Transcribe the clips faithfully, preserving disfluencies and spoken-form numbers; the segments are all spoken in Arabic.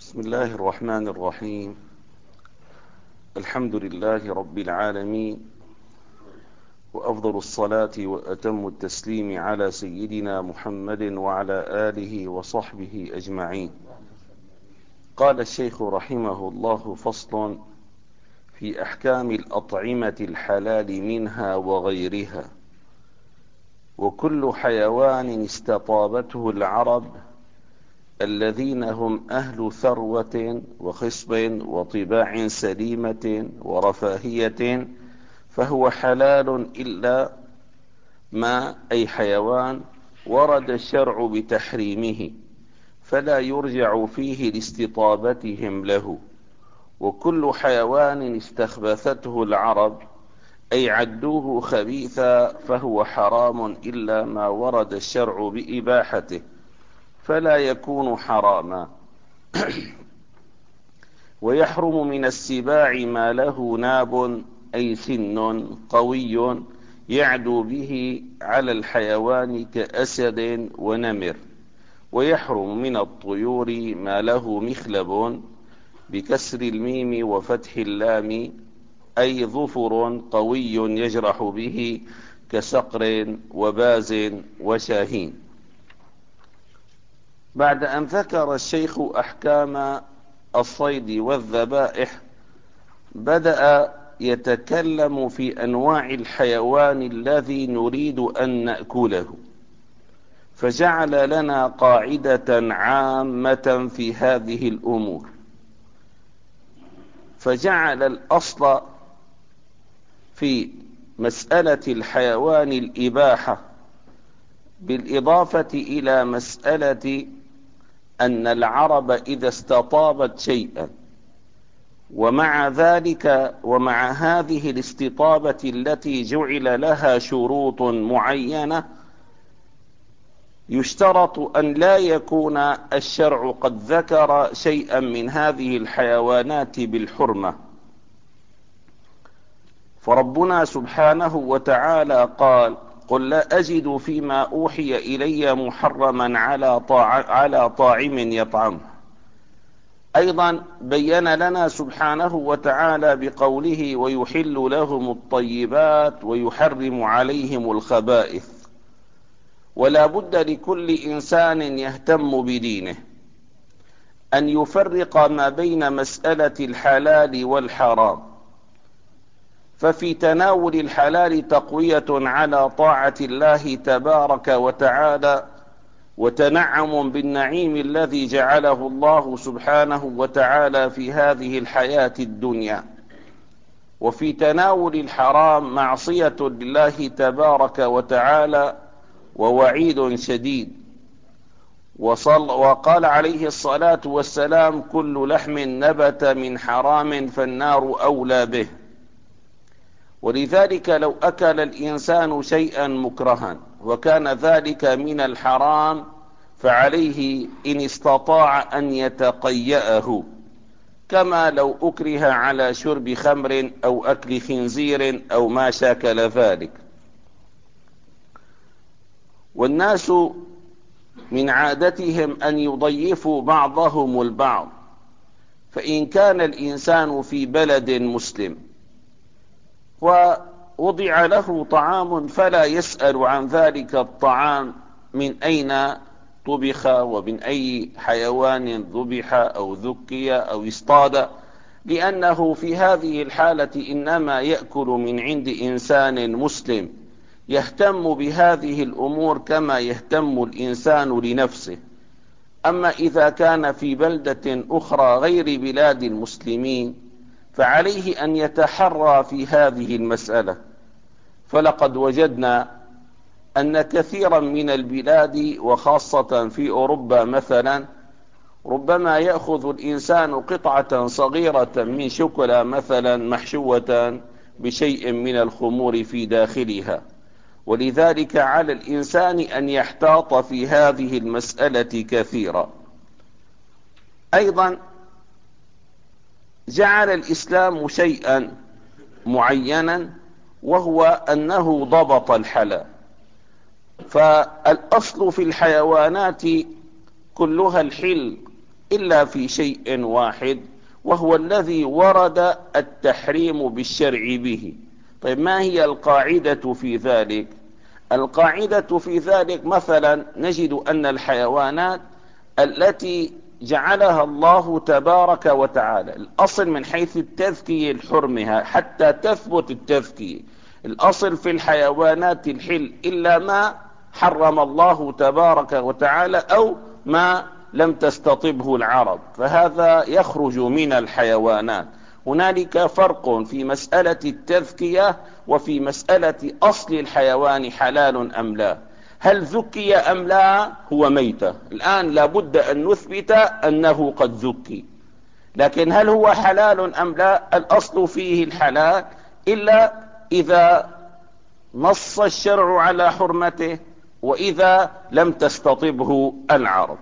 بسم الله الرحمن الرحيم. الحمد لله رب العالمين، وأفضل الصلاة وأتم التسليم على سيدنا محمد وعلى آله وصحبه أجمعين. قال الشيخ رحمه الله: فصل في أحكام الأطعمة الحلال منها وغيرها. وكل حيوان استطابته العرب الذين هم أهل ثروة وخصب وطباع سليمة ورفاهية فهو حلال إلا ما أي حيوان ورد الشرع بتحريمه، فلا يرجع فيه لاستطابتهم له. وكل حيوان استخبثته العرب أي عدوه خبيثا فهو حرام إلا ما ورد الشرع بإباحته، فلا يكون حراما. ويحرم من السباع ما له ناب أي سن قوي يعدو به على الحيوان كأسد ونمر. ويحرم من الطيور ما له مخلب بكسر الميم وفتح اللام أي ظفر قوي يجرح به كصقر وباز وشاهين. بعد أن ذكر الشيخ أحكام الصيد والذبائح، بدأ يتكلم في أنواع الحيوان الذي نريد أن نأكله، فجعل لنا قاعدة عامة في هذه الأمور. فجعل الأصل في مسألة الحيوان الإباحة، بالإضافة إلى مسألة أن العرب إذا استطابت شيئا، ومع ذلك ومع هذه الاستطابة التي جعل لها شروط معينة، يشترط أن لا يكون الشرع قد ذكر شيئا من هذه الحيوانات بالحرمة. فربنا سبحانه وتعالى قال: قل لا أجد فيما أوحي إلي محرما على طاع على طاعم يطعمه. أيضا بين لنا سبحانه وتعالى بقوله: ويحل لهم الطيبات ويحرم عليهم الخبائث. ولا بد لكل إنسان يهتم بدينه أن يفرق ما بين مسألة الحلال والحرام. ففي تناول الحلال تقوية على طاعة الله تبارك وتعالى، وتنعم بالنعيم الذي جعله الله سبحانه وتعالى في هذه الحياة الدنيا. وفي تناول الحرام معصية لله تبارك وتعالى ووعيد شديد. وصل وقال عليه الصلاة والسلام: كل لحم نبت من حرام فالنار أولى به. ولذلك لو أكل الإنسان شيئا مكرها وكان ذلك من الحرام، فعليه إن استطاع أن يتقيأه، كما لو أكره على شرب خمر أو أكل خنزير أو ما شاكل ذلك. والناس من عادتهم أن يضيفوا بعضهم البعض، فإن كان الإنسان في بلد مسلم ووضع له طعام فلا يسأل عن ذلك الطعام من أين طبخ ومن أي حيوان ذبح أو ذكي أو اصطاد، لأنه في هذه الحالة إنما يأكل من عند إنسان مسلم يهتم بهذه الأمور كما يهتم الإنسان لنفسه. أما إذا كان في بلدة أخرى غير بلاد المسلمين، فعليه أن يتحرى في هذه المسألة. فلقد وجدنا أن كثيرا من البلاد وخاصة في أوروبا مثلا، ربما يأخذ الإنسان قطعة صغيرة من شوكولا مثلا محشوة بشيء من الخمور في داخلها. ولذلك على الإنسان أن يحتاط في هذه المسألة كثيرا. أيضا جعل الإسلام شيئا معينا، وهو أنه ضبط الحلال. فالأصل في الحيوانات كلها الحل إلا في شيء واحد، وهو الذي ورد التحريم بالشرع به. طيب ما هي القاعدة في ذلك؟ القاعدة في ذلك مثلا نجد أن الحيوانات التي جعلها الله تبارك وتعالى، الأصل من حيث التذكية لحرمها حتى تثبت التذكية، الأصل في الحيوانات الحل إلا ما حرم الله تبارك وتعالى أو ما لم تستطبه العرب، فهذا يخرج من الحيوانات. هنالك فرق في مسألة التذكية وفي مسألة أصل الحيوان حلال أم لا. هل ذكي أم لا هو ميتة، الآن لابد أن نثبت أنه قد ذكي، لكن هل هو حلال أم لا؟ الأصل فيه الحلال إلا إذا نص الشرع على حرمته وإذا لم تستطبه العرب.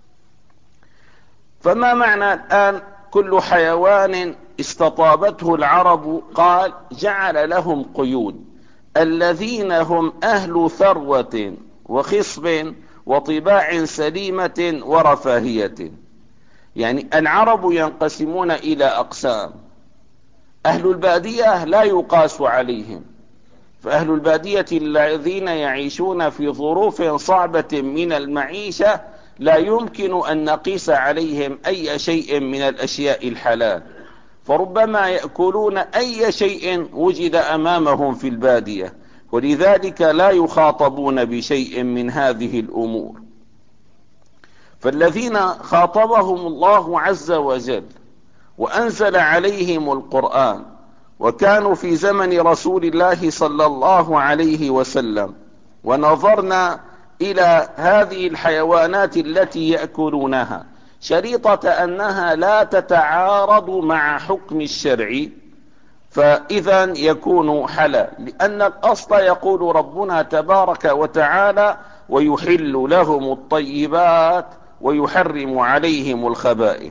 فما معنى الآن كل حيوان استطابته العرب؟ قال جعل لهم قيود، الذين هم أهل ثروة وخصب وطباع سليمة ورفاهية. يعني العرب ينقسمون إلى أقسام: أهل البادية لا يقاس عليهم، فأهل البادية الذين يعيشون في ظروف صعبة من المعيشة لا يمكن أن نقيس عليهم أي شيء من الأشياء الحلال، فربما يأكلون أي شيء وجد أمامهم في البادية، ولذلك لا يخاطبون بشيء من هذه الأمور. فالذين خاطبهم الله عز وجل وأنزل عليهم القرآن وكانوا في زمن رسول الله صلى الله عليه وسلم، ونظرنا إلى هذه الحيوانات التي يأكلونها شريطة أنها لا تتعارض مع حكم الشرع، فإذا يكون حلال، لأن الأصل يقول ربنا تبارك وتعالى: ويحل لهم الطيبات ويحرم عليهم الخبائث.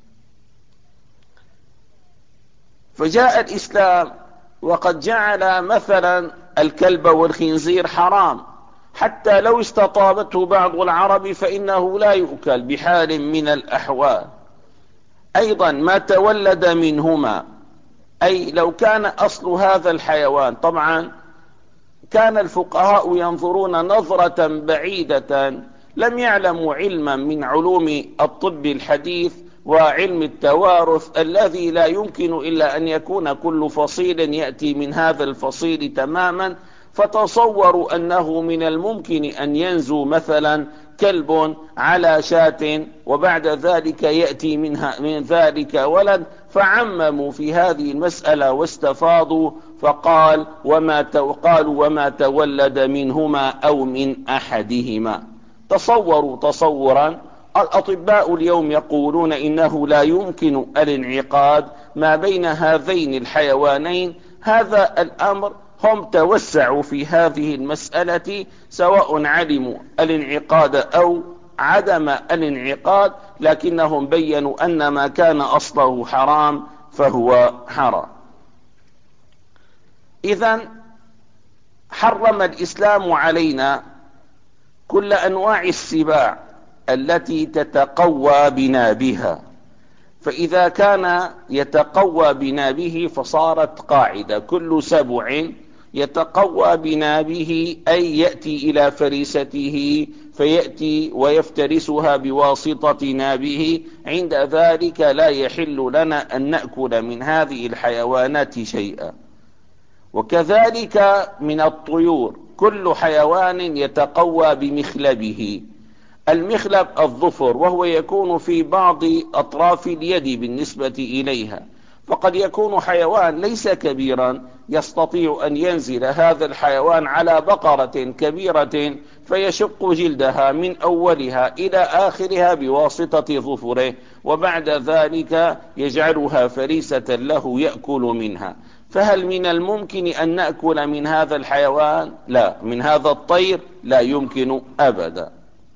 فجاء الإسلام وقد جعل مثلا الكلب والخنزير حرام، حتى لو استطابته بعض العرب فإنه لا يؤكل بحال من الأحوال. أيضا ما تولد منهما، أي لو كان أصل هذا الحيوان، طبعا كان الفقهاء ينظرون نظرة بعيدة، لم يعلموا علما من علوم الطب الحديث وعلم التوارث الذي لا يمكن إلا أن يكون كل فصيل يأتي من هذا الفصيل تماما، فتصوروا أنه من الممكن أن ينزو مثلا كلب على شاة وبعد ذلك يأتي منها من ذلك ولد، فعمموا في هذه المسألة واستفاضوا، فقال وما قالوا وما تولد منهما أو من أحدهما. تصوروا تصورا، الأطباء اليوم يقولون إنه لا يمكن الانعقاد ما بين هذين الحيوانين. هذا الأمر هم توسعوا في هذه المسألة، سواء علموا الانعقاد أو عدم الانعقاد، لكنهم بيّنوا أن ما كان أصله حرام فهو حرام. إذن حرم الإسلام علينا كل أنواع السباع التي تتقوى بنابها، فإذا كان يتقوى بنابه فصارت قاعدة: كل سبع يتقوى بنابه، أي يأتي إلى فريسته فيأتي ويفترسها بواسطة نابه، عند ذلك لا يحل لنا أن نأكل من هذه الحيوانات شيئا. وكذلك من الطيور كل حيوان يتقوى بمخلبه. المخلب الظفر، وهو يكون في بعض أطراف اليد بالنسبة إليها، فقد يكون حيوان ليس كبيرا يستطيع أن ينزل هذا الحيوان على بقرة كبيرة فيشق جلدها من أولها إلى آخرها بواسطة ظفره، وبعد ذلك يجعلها فريسة له يأكل منها. فهل من الممكن أن نأكل من هذا الحيوان؟ لا. من هذا الطير لا يمكن أبدا.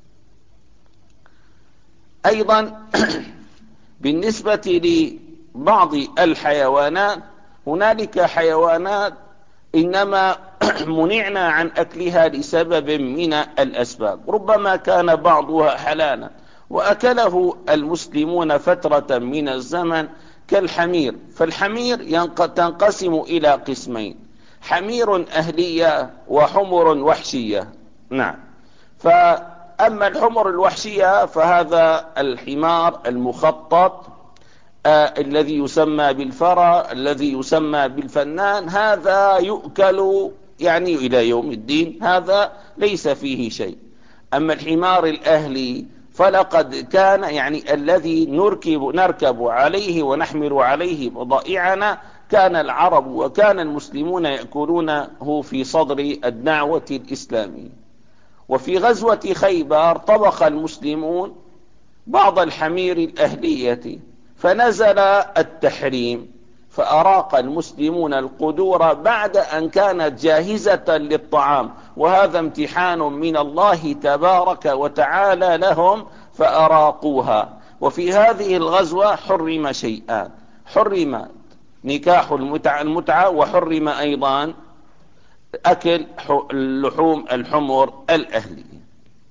أيضا بالنسبة لبعض الحيوانات، هنالك حيوانات إنما منعنا عن أكلها لسبب من الأسباب، ربما كان بعضها حلالا وأكله المسلمون فترة من الزمن كالحمير. فالحمير تنقسم إلى قسمين: حمير أهلية وحمر وحشية. نعم. فأما الحمر الوحشية فهذا الحمار المخطط آه الذي يسمى بالفرا، الذي يسمى بالفنان، هذا يؤكل يعني إلى يوم الدين، هذا ليس فيه شيء. أما الحمار الأهلي فلقد كان يعني الذي نركب, نركب عليه ونحمل عليه بضائعنا، كان العرب وكان المسلمون يأكلونه في صدر الدعوة الإسلامية. وفي غزوة خيبر طبخ المسلمون بعض الحمير الأهلية، فنزل التحريم، فأراق المسلمون القدور بعد أن كانت جاهزة للطعام، وهذا امتحان من الله تبارك وتعالى لهم فأراقوها. وفي هذه الغزوة حرم شيئان: حرم نكاح المتعة, المتعة وحرم أيضا أكل اللحوم الحمر الأهلية.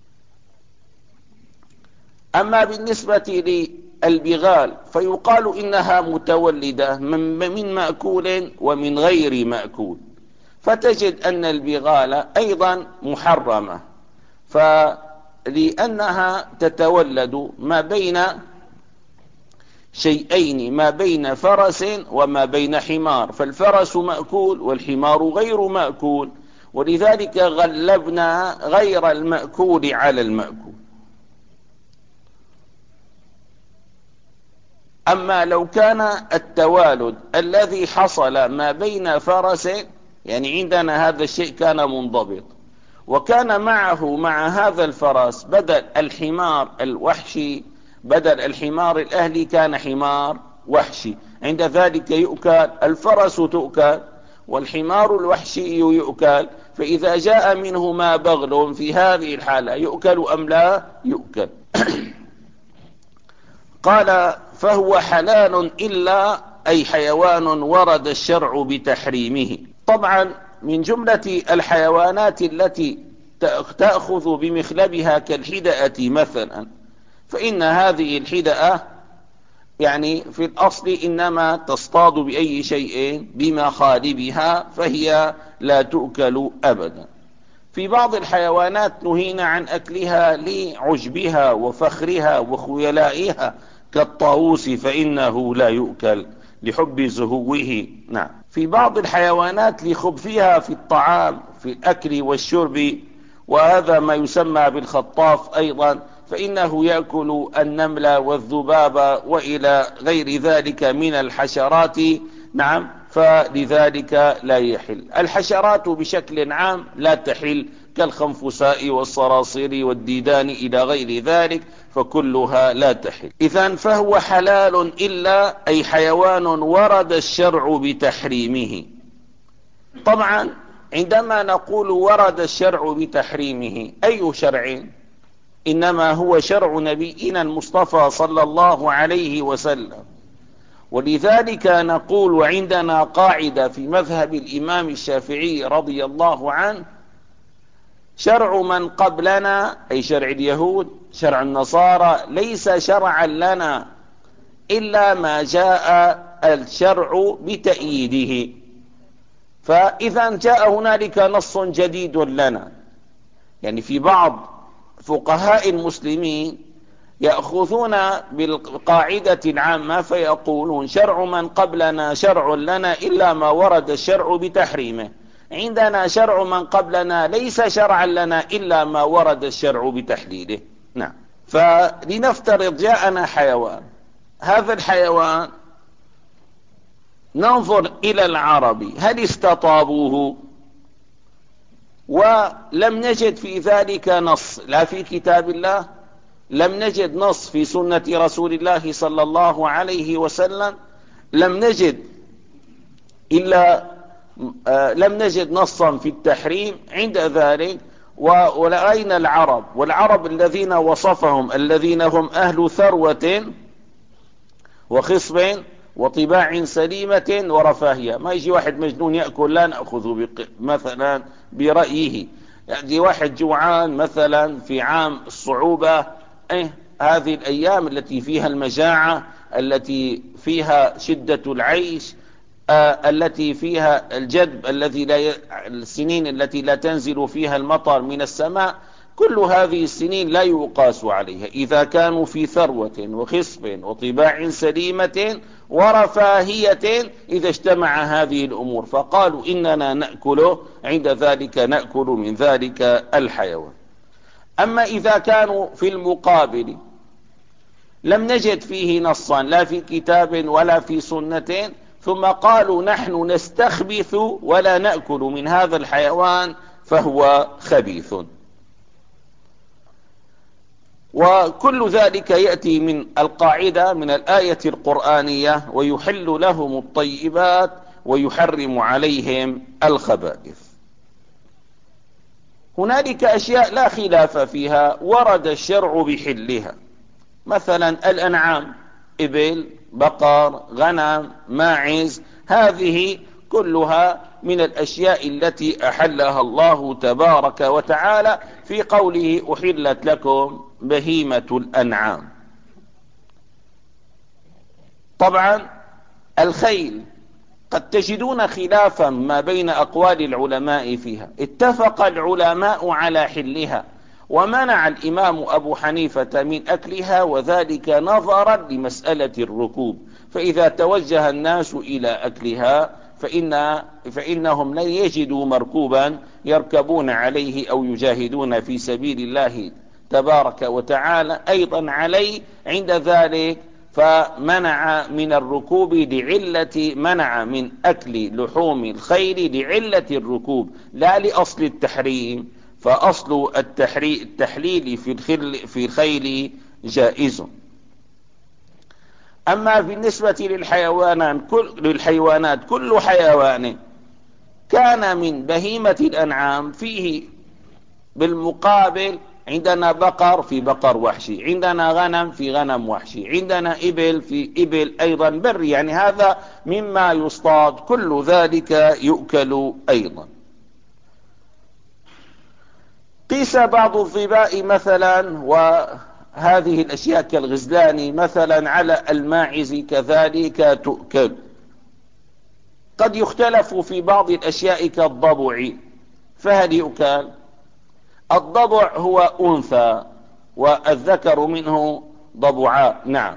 أما بالنسبة للبغال فيقال إنها متولدة من مأكول ومن غير مأكول، فتجد أن البغال أيضا محرمة، فلأنها تتولد ما بين شيئين، ما بين فرس وما بين حمار، فالفرس مأكول والحمار غير مأكول، ولذلك غلبنا غير المأكول على المأكول. أما لو كان التوالد الذي حصل ما بين فرس، يعني عندنا هذا الشيء كان منضبط، وكان معه مع هذا الفرس بدل الحمار الوحشي، بدل الحمار الأهلي كان حمار وحشي، عند ذلك يؤكل، الفرس تؤكل والحمار الوحشي يؤكل. فإذا جاء منهما بغل في هذه الحالة يؤكل أم لا يؤكل؟ قال: فهو حلال إلا أي حيوان ورد الشرع بتحريمه. طبعا من جملة الحيوانات التي تأخذ بمخلبها كالحدأة مثلا، فإن هذه الحدأة يعني في الأصل إنما تصطاد بأي شيء بمخالبها، فهي لا تؤكل أبدا. في بعض الحيوانات نهينا عن أكلها لعجبها وفخرها وخيلائها كالطاووس، فإنه لا يؤكل لحب زهوه. نعم. في بعض الحيوانات لخبثها في الطعام في الأكل والشرب، وهذا ما يسمى بالخطاف أيضا، فإنه يأكل النمل والذباب وإلى غير ذلك من الحشرات. نعم. فلذلك لا يحل. الحشرات بشكل عام لا تحل كالخنفساء والصراصير والديدان إلى غير ذلك، فكلها لا تحل. إذن فهو حلال إلا أي حيوان ورد الشرع بتحريمه. طبعا عندما نقول ورد الشرع بتحريمه، أي شرع؟ إنما هو شرع نبينا المصطفى صلى الله عليه وسلم. ولذلك نقول وعندنا قاعدة في مذهب الإمام الشافعي رضي الله عنه: شرع من قبلنا أي شرع اليهود شرع النصارى ليس شرعا لنا إلا ما جاء الشرع بتأييده. فإذا جاء هنالك نص جديد لنا، يعني في بعض فقهاء المسلمين يأخذون بالقاعدة العامة فيقولون شرع من قبلنا شرع لنا إلا ما ورد الشرع بتحريمه، عندنا شرع من قبلنا ليس شرعا لنا إلا ما ورد الشرع بتحليله. نعم. فلنفترض جاءنا حيوان، هذا الحيوان ننظر إلى العرب هل استطابوه، ولم نجد في ذلك نص، لا في كتاب الله، لم نجد نص في سنة رسول الله صلى الله عليه وسلم، لم نجد إلا آه لم نجد نصا في التحريم. عند ذلك ولأين العرب؟ والعرب الذين وصفهم الذين هم أهل ثروة وخصب وطباع سليمة ورفاهية. ما يجي واحد مجنون يأكل لا نأخذ مثلا برأيه، يعني واحد جوعان مثلا في عام الصعوبة، إيه هذه الأيام التي فيها المجاعة، التي فيها شدة العيش، آه التي فيها الجدب الذي لا ي... السنين التي لا تنزل فيها المطر من السماء، كل هذه السنين لا يقاس عليها. إذا كانوا في ثروة وخصب وطباع سليمة ورفاهية، إذا اجتمع هذه الأمور فقالوا إننا نأكل، عند ذلك نأكل من ذلك الحيوان. أما إذا كانوا في المقابل لم نجد فيه نصا لا في كتاب ولا في سنة، ثم قالوا نحن نستخبث ولا نأكل من هذا الحيوان، فهو خبيث. وكل ذلك يأتي من القاعدة من الآية القرآنية: ويحل لهم الطيبات ويحرم عليهم الخبائث. هنالك أشياء لا خلاف فيها ورد الشرع بحلها، مثلا الأنعام، إبل، بقر، غنم، ماعز، هذه كلها من الأشياء التي أحلها الله تبارك وتعالى في قوله: أحلت لكم بهيمة الأنعام. طبعا الخيل قد تجدون خلافا ما بين أقوال العلماء فيها. اتفق العلماء على حلها، ومنع الإمام أبو حنيفة من أكلها، وذلك نظرا لمسألة الركوب. فإذا توجه الناس إلى أكلها فإن فإنهم لن يجدوا مركوبا يركبون عليه أو يجاهدون في سبيل الله تبارك وتعالى أيضا عليه. عند ذلك فمنع من الركوب لعلة منع من أكل لحوم الخيل لعلة الركوب لا لأصل التحريم، فأصل التحليل في الخيل جائز. أما بالنسبة للحيوانات كل, للحيوانات كل حيوان كان من بهيمة الأنعام فيه بالمقابل عندنا بقر في بقر وحشي، عندنا غنم في غنم وحشي، عندنا إبل في إبل أيضا بري، يعني هذا مما يصطاد، كل ذلك يؤكل أيضا. قيس بعض الظباء مثلا وهذه الأشياء كالغزلان مثلا على الماعز، كذلك تؤكل. قد يختلف في بعض الأشياء كالضبع، فهل يؤكل؟ الضبع هو أنثى والذكر منه ضبعاء، نعم،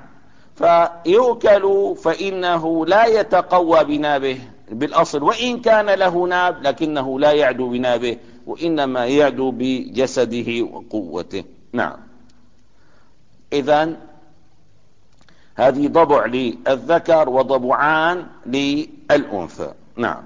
فيؤكل، فإنه لا يتقوى بنابه بالأصل، وإن كان له ناب لكنه لا يعدو بنابه، وإنما يعدو بجسده وقوته، نعم. إذن هذه ضبع للذكر وضبعان للأنثى، نعم،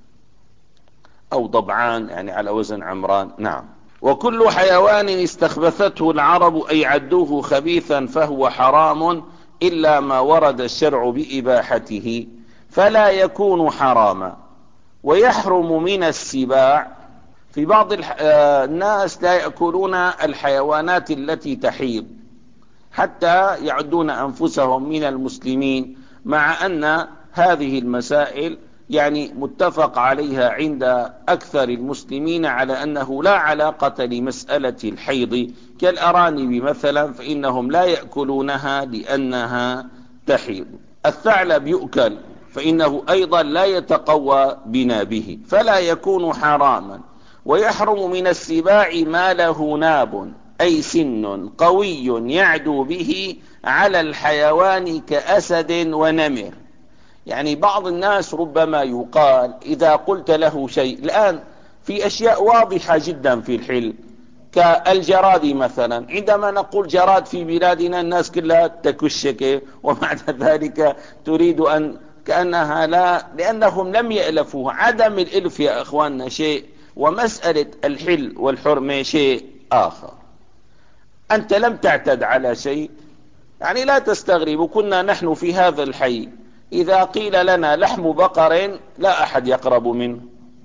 أو ضبعان يعني على وزن عمران، نعم. وكل حيوان استخبثته العرب أي عدوه خبيثا فهو حرام، إلا ما ورد الشرع بإباحته فلا يكون حراما. ويحرم من السباع، في بعض الناس لا يأكلون الحيوانات التي تحيض حتى يعدون أنفسهم من المسلمين، مع أن هذه المسائل يعني متفق عليها عند أكثر المسلمين على أنه لا علاقة لمسألة الحيض، كالأرانب مثلا فإنهم لا يأكلونها لأنها تحيض. الثعلب يؤكل فإنه أيضا لا يتقوى بنابه فلا يكون حراما. ويحرم من السباع ما له ناب أي سن قوي يعدو به على الحيوان كأسد ونمر. يعني بعض الناس ربما يقال إذا قلت له شيء، الآن في أشياء واضحة جدا في الحل كالجراد مثلا، عندما نقول جراد في بلادنا الناس كلها تكشك، وبعد ذلك تريد أن كأنها لا، لأنهم لم يألفوه. عدم الإلف يا أخواننا شيء، ومسألة الحل والحرمة شيء آخر. أنت لم تعتد على شيء، يعني لا تستغرب. كنا نحن في هذا الحي إذا قيل لنا لحم بقر لا أحد يقرب منه.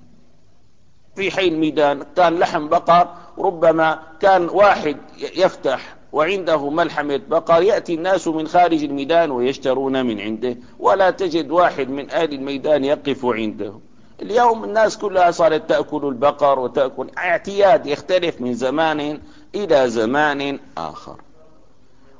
في حي الميدان كان لحم بقر، ربما كان واحد يفتح وعنده ملحمة بقر، يأتي الناس من خارج الميدان ويشترون من عنده، ولا تجد واحد من أهل الميدان يقف عنده. اليوم الناس كلها صارت تأكل البقر وتأكل، اعتياد يختلف من زمان إلى زمان آخر.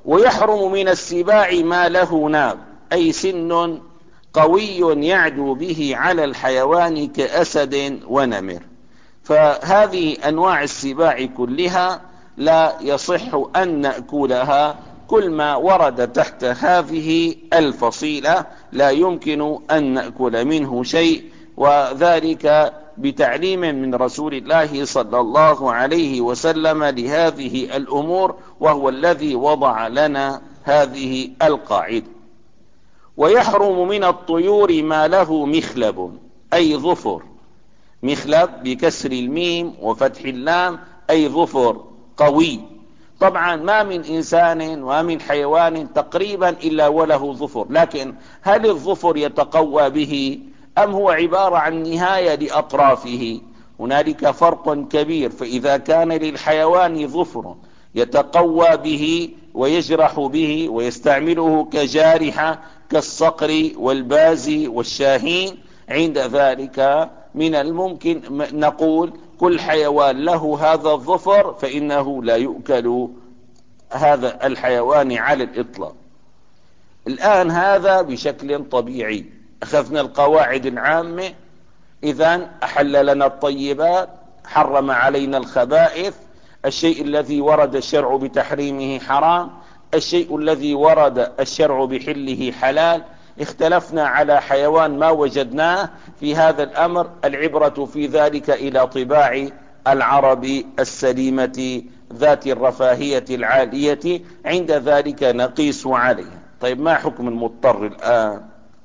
ويحرم من السباع ما له ناب، أي سن قوي يعدو به على الحيوان كأسد ونمر. فهذه أنواع السباع كلها لا يصح أن نأكلها، كل ما ورد تحت هذه الفصيلة لا يمكن أن نأكل منه شيء، وذلك بتعليم من رسول الله صلى الله عليه وسلم لهذه الأمور، وهو الذي وضع لنا هذه القاعدة. ويحرم من الطيور ما له مخلب، أي ظفر. مخلب بكسر الميم وفتح اللام، أي ظفر قوي. طبعا ما من إنسان ومن حيوان تقريبا إلا وله ظفر، لكن هل الظفر يتقوى به أم هو عبارة عن نهاية لأطرافه؟ هنالك فرق كبير. فإذا كان للحيوان ظفر يتقوى به ويجرح به ويستعمله كجارحة كالصقر والبازي والشاهين، عند ذلك من الممكن نقول كل حيوان له هذا الظفر فإنه لا يؤكل هذا الحيوان على الإطلاق. الآن هذا بشكل طبيعي أخذنا القواعد العامة، إذن أحل لنا الطيبات، حرم علينا الخبائث، الشيء الذي ورد الشرع بتحريمه حرام، الشيء الذي ورد الشرع بحله حلال. اختلفنا على حيوان ما وجدناه في هذا الأمر، العبرة في ذلك إلى طباع العرب السليمة ذات الرفاهية العالية، عند ذلك نقيس عليها. طيب ما حكم المضطر الآن؟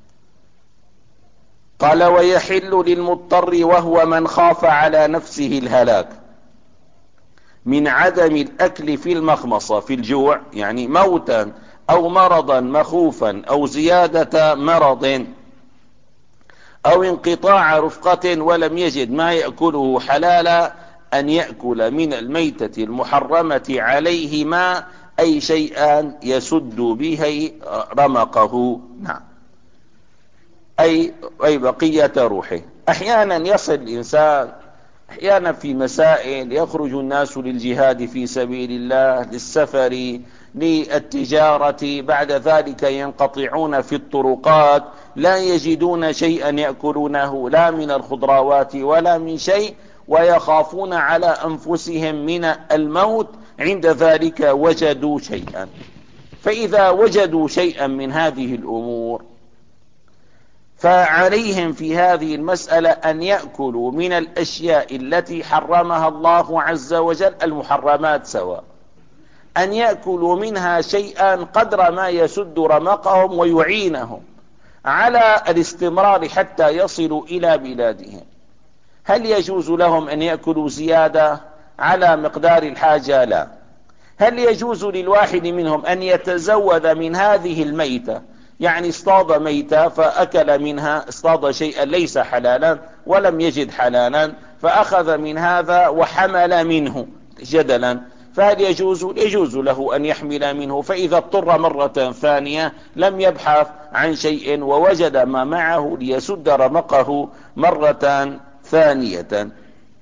قال ويحل للمضطر وهو من خاف على نفسه الهلاك من عدم الأكل في المخمصة، في الجوع يعني موتا أو مرضا مخوفا أو زيادة مرض أو انقطاع رفقة ولم يجد ما يأكله حلالا، أن يأكل من الميتة المحرمة عليه ما، أي شيئا يسد به رمقه. نعم، أي, أي بقية روحه. أحيانا يصل الإنسان أحيانا في مسائل يخرج الناس للجهاد في سبيل الله، للسفر، للتجارة، بعد ذلك ينقطعون في الطرقات، لا يجدون شيئا يأكلونه لا من الخضروات ولا من شيء، ويخافون على أنفسهم من الموت، عند ذلك وجدوا شيئا. فإذا وجدوا شيئا من هذه الأمور فعليهم في هذه المسألة أن يأكلوا من الأشياء التي حرمها الله عز وجل، المحرمات سواء، أن يأكلوا منها شيئا قدر ما يسد رمقهم ويعينهم على الاستمرار حتى يصلوا إلى بلادهم. هل يجوز لهم أن يأكلوا زيادة على مقدار الحاجة؟ لا. هل يجوز للواحد منهم أن يتزود من هذه الميتة؟ يعني اصطاد ميتة فأكل منها، اصطاد شيئا ليس حلالا ولم يجد حلالا فأخذ من هذا وحمل منه جدلا، فهل يجوز؟ يجوز له أن يحمل منه. فإذا اضطر مرة ثانية لم يبحث عن شيء ووجد ما معه ليسد رمقه مرة ثانية.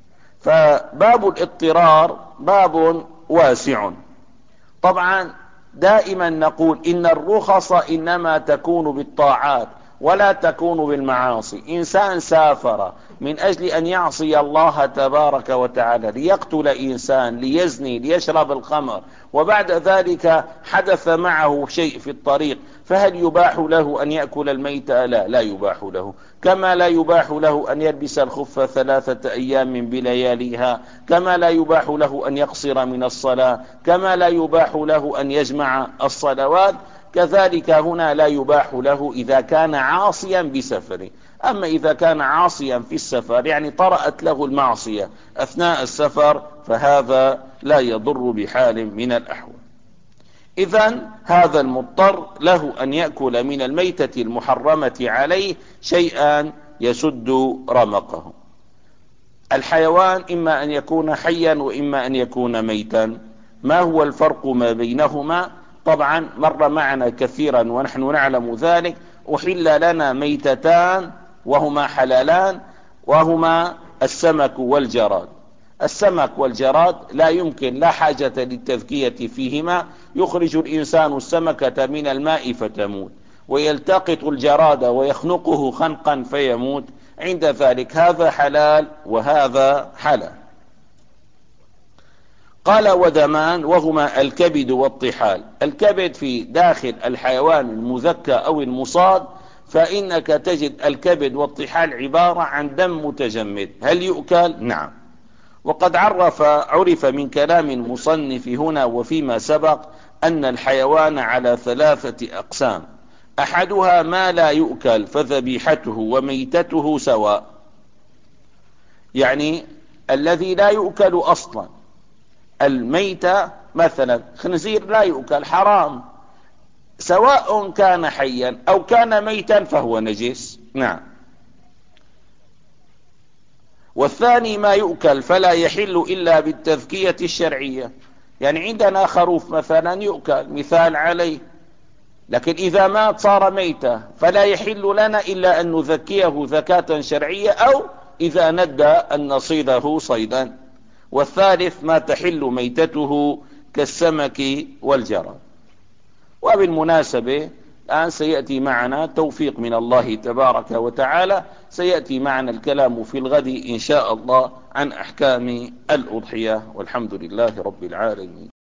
فباب الاضطرار باب واسع. طبعا دائما نقول إن الرخص إنما تكون بالطاعات ولا تكون بالمعاصي. إنسان سافر من أجل أن يعصي الله تبارك وتعالى، ليقتل إنسان، ليزني، ليشرب الخمر، وبعد ذلك حدث معه شيء في الطريق، فهل يباح له أن يأكل الميت؟ لا، لا يباح له. كما لا يباح له أن يلبس الخف ثلاثة أيام بلياليها، كما لا يباح له أن يقصر من الصلاة، كما لا يباح له أن يجمع الصلوات، كذلك هنا لا يباح له إذا كان عاصيا بسفره. أما إذا كان عاصيا في السفر يعني طرأت له المعصية أثناء السفر فهذا لا يضر بحال من الأحوال. إذن هذا المضطر له أن يأكل من الميتة المحرمة عليه شيئا يسد رمقه. الحيوان إما أن يكون حيا وإما أن يكون ميتا. ما هو الفرق ما بينهما؟ طبعا مر معنا كثيرا ونحن نعلم ذلك. أحل لنا ميتتان وهما حلالان، وهما السمك والجراد. السمك والجراد لا يمكن، لا حاجة للتذكية فيهما. يخرج الإنسان السمكة من الماء فتموت، ويلتقط الجراد ويخنقه خنقا فيموت. عند ذلك هذا حلال وهذا حلال. قال ودمان وهما الكبد والطحال. الكبد في داخل الحيوان المذكى أو المصاد، فإنك تجد الكبد والطحال عبارة عن دم متجمد. هل يؤكل؟ نعم. وقد عرف عرف من كلام المصنف هنا وفيما سبق أن الحيوان على ثلاثة أقسام: أحدها ما لا يؤكل فذبيحته وميتته سواء، يعني الذي لا يؤكل أصلا. الميتة مثلا خنزير لا يؤكل، حرام، سواء كان حيا أو كان ميتا فهو نجس. نعم. والثاني ما يؤكل فلا يحل إلا بالتذكية الشرعية، يعني عندنا خروف مثلا يؤكل مثال عليه، لكن إذا مات صار ميتة فلا يحل لنا إلا أن نذكيه ذكاة شرعية، أو إذا ندى أن نصيده صيدا. والثالث ما تحل ميتته كالسمك والجراد. وبالمناسبة الآن سيأتي معنا توفيق من الله تبارك وتعالى، سيأتي معنا الكلام في الغد إن شاء الله عن أحكام الأضحية، والحمد لله رب العالمين.